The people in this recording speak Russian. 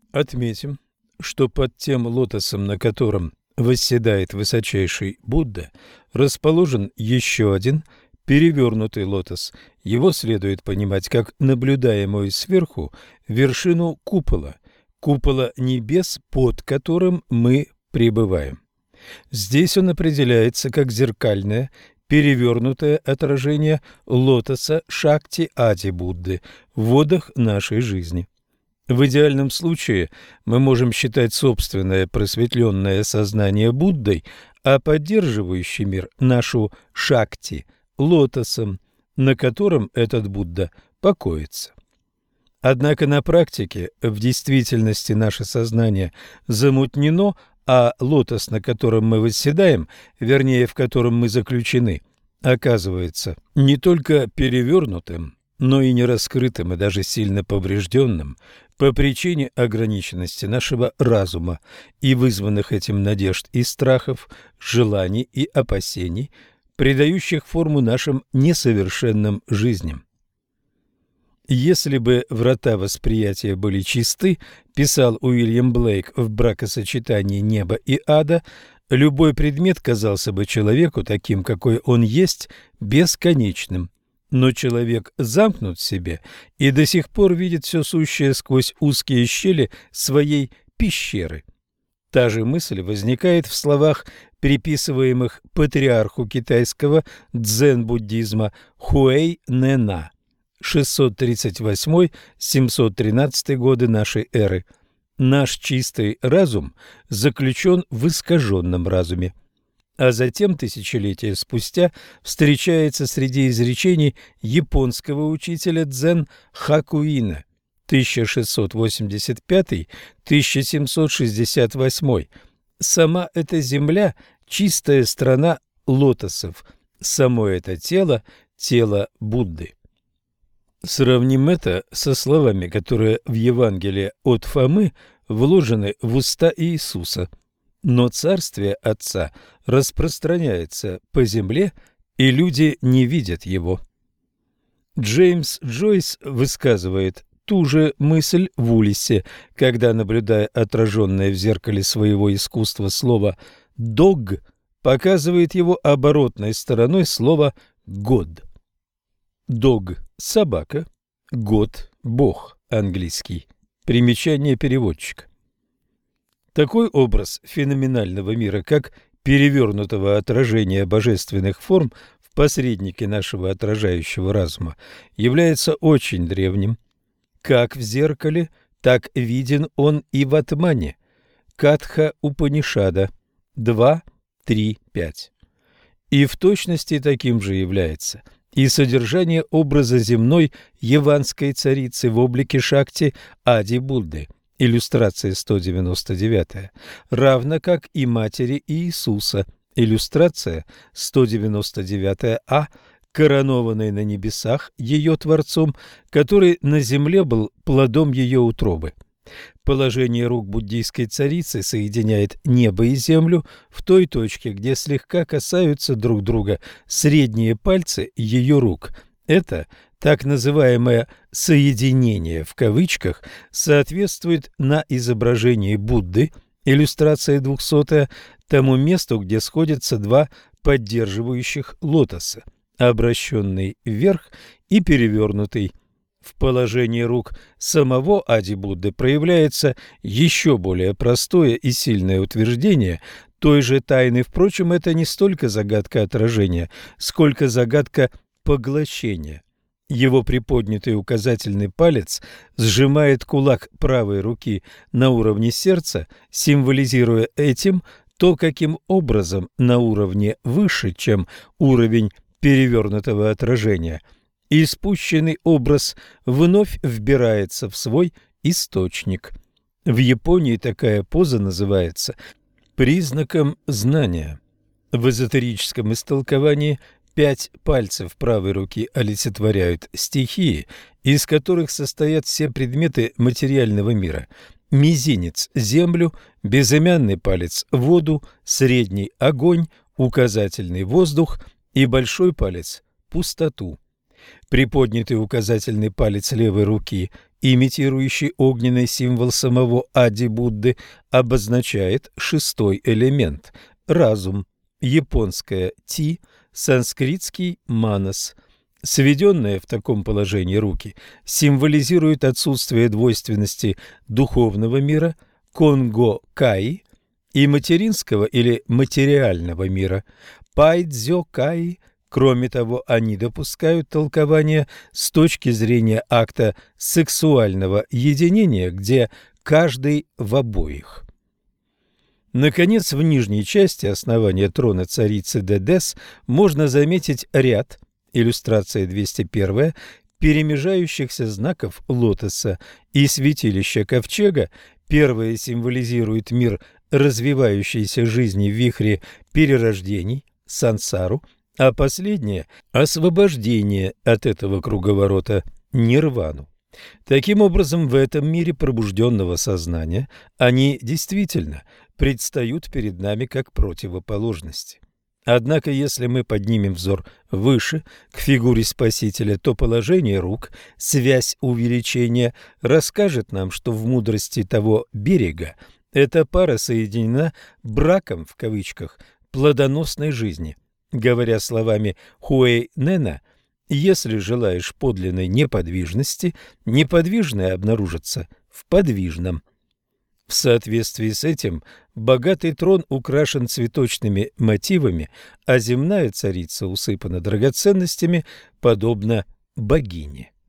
Отметим, что под тем лотосом, на котором восседает высочайший Будда, расположен еще один перевернутый лотос. Его следует понимать как наблюдаемую сверху вершину купола небес, под которым мы пребываем. Здесь он определяется как зеркальное, перевернутое отражение лотоса Шакти-Ади Будды в водах нашей жизни. В идеальном случае мы можем считать собственное просветленное сознание Буддой, а поддерживающий мир нашу Шакти лотосом, на котором этот Будда покоится. Однако на практике в действительности наше сознание замутнено, а лотос, на котором мы восседаем, вернее, в котором мы заключены, оказывается не только перевернутым, но и нераскрытым и даже сильно поврежденным по причине ограниченности нашего разума и вызванных этим надежд и страхов, желаний и опасений, придающих форму нашим несовершенным жизням. Если бы врата восприятия были чисты, писал Уильям Блейк в «Бракосочетании неба и ада», любой предмет казался бы человеку, таким, какой он есть, бесконечным. Но человек замкнут в себе и до сих пор видит все сущее сквозь узкие щели своей пещеры. Та же мысль возникает в словах, приписываемых патриарху китайского дзен-буддизма Хуэй Нэна 638-713 годы нашей эры. Наш чистый разум заключен в искаженном разуме. А затем, тысячелетия спустя, встречается среди изречений японского учителя дзен Хакуина 1685-1768. Сама эта земля – чистая страна лотосов, само это тело – тело Будды. Сравним это со словами, которые в Евангелии от Фомы вложены в уста Иисуса. Но царствие Отца распространяется по земле, и люди не видят его. Джеймс Джойс высказывает ту же мысль в Улиссе, когда, наблюдая отраженное в зеркале своего искусства слово «дог», показывает его оборотной стороной слова «год». Дог – собака, год – бог английский. Примечание переводчика. Такой образ феноменального мира, как перевернутого отражения божественных форм в посреднике нашего отражающего разума, является очень древним. Как в зеркале, так виден он и в Атмане. Катха Упанишада 2.3.5. И в точности таким же является и содержание образа земной яванской царицы в облике Шакти Ади Будды, иллюстрация 199, равно как и матери Иисуса, иллюстрация 199а, коронованной на небесах ее Творцом, который на земле был плодом ее утробы. Положение рук буддийской царицы соединяет небо и землю в той точке, где слегка касаются друг друга средние пальцы ее рук. Это так называемое «соединение» в кавычках соответствует на изображении Будды, иллюстрация 200, тому месту, где сходятся два поддерживающих лотоса, обращенный вверх и перевернутый. В положении рук самого Ади Будды проявляется еще более простое и сильное утверждение той же тайны. Впрочем, это не столько загадка отражения, сколько загадка поглощения. Его приподнятый указательный палец сжимает кулак правой руки на уровне сердца, символизируя этим то, каким образом на уровне выше, чем уровень перевернутого отражения, и спущенный образ вновь вбирается в свой источник. В Японии такая поза называется признаком знания. В эзотерическом истолковании 5 пальцев правой руки олицетворяют стихии, из которых состоят все предметы материального мира. Мизинец – землю, безымянный палец – воду, средний – огонь, указательный – воздух и большой палец – пустоту. Приподнятый указательный палец левой руки имитирующий огненный символ самого Ади-Будды, обозначает шестой элемент – разум, японское «ти», санскритский «манас». Сведенные в таком положении руки символизируют отсутствие двойственности духовного мира, конго-кай, и материнского или материального мира, пайдзё-кай. Кроме того, они допускают толкование с точки зрения акта сексуального единения, где каждый в обоих. Наконец, в нижней части основания трона царицы Дедес можно заметить ряд, иллюстрация 201, перемежающихся знаков лотоса и святилища ковчега. Первое символизирует мир развивающейся жизни в вихре перерождений, сансару, а последнее – освобождение от этого круговорота, нирвану. Таким образом, в этом мире пробужденного сознания они действительно предстают перед нами как противоположности. Однако, если мы поднимем взор выше, к фигуре Спасителя, то положение рук, связь увеличения, расскажет нам, что в мудрости того берега эта пара соединена «браком» в кавычках плодоносной жизни. Говоря словами Хуэй-Нэна, если желаешь подлинной неподвижности, неподвижное обнаружится в подвижном. В соответствии с этим богатый трон украшен цветочными мотивами, а земная царица усыпана драгоценностями, подобно богине.